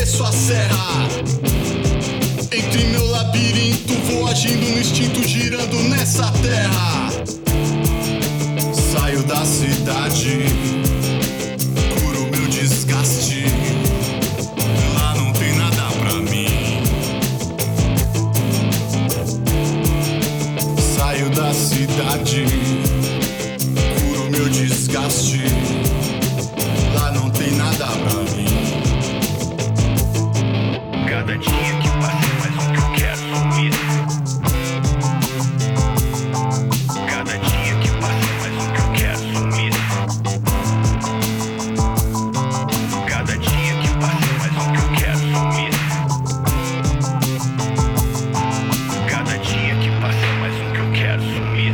desço a serra. Entre meu labirinto, vou agindo no instinto, girando nessa terra. Saio da cidade, curo meu desgaste. Lá não tem nada pra mim. Saio da cidade, curo meu desgaste. Lá não tem nada pra mim. Cada dia que passa é mais um que eu quero sumir. Cada dia que passa é mais um que eu quero sumir. Cada dia que passa é mais um que eu quero sumir. Cada dia que passa é mais um que eu quero sumir.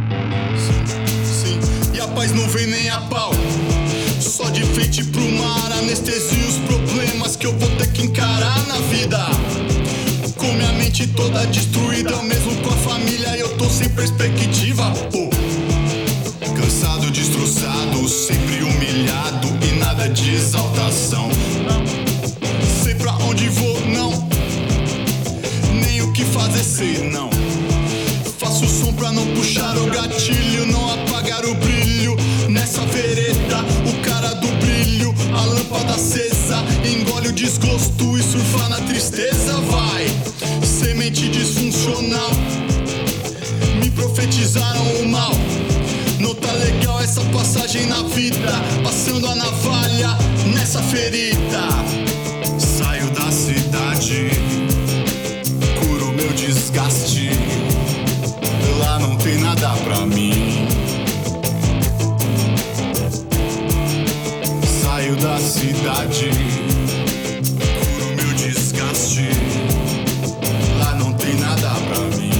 Sim, e a paz não vem nem a pau. Só de frente pro mar, anestesia os problemas que eu vou ter que encarar na vida. Com minha mente toda destruída, mesmo com a família eu tô sem perspectiva, pô. Cansado, destroçado, sempre humilhado e nada de exaltação. Sei pra onde vou, não. Nem o que fazer, sei não. Faço som pra não puxar o gatilho, não apagar o brilho. Nessa vereda, o cara do brilho, a lâmpada acesa, engole o desgosto e surfa na tristeza, vai. Semente disfuncional, me profetizaram o mal. Não tá legal essa passagem na vida, passando a navalha nessa ferida. Saio da cidade, curo meu desgaste. Lá não tem nada pra mim. Saio da cidade, curo meu desgaste. Lá não tem nada pra mim.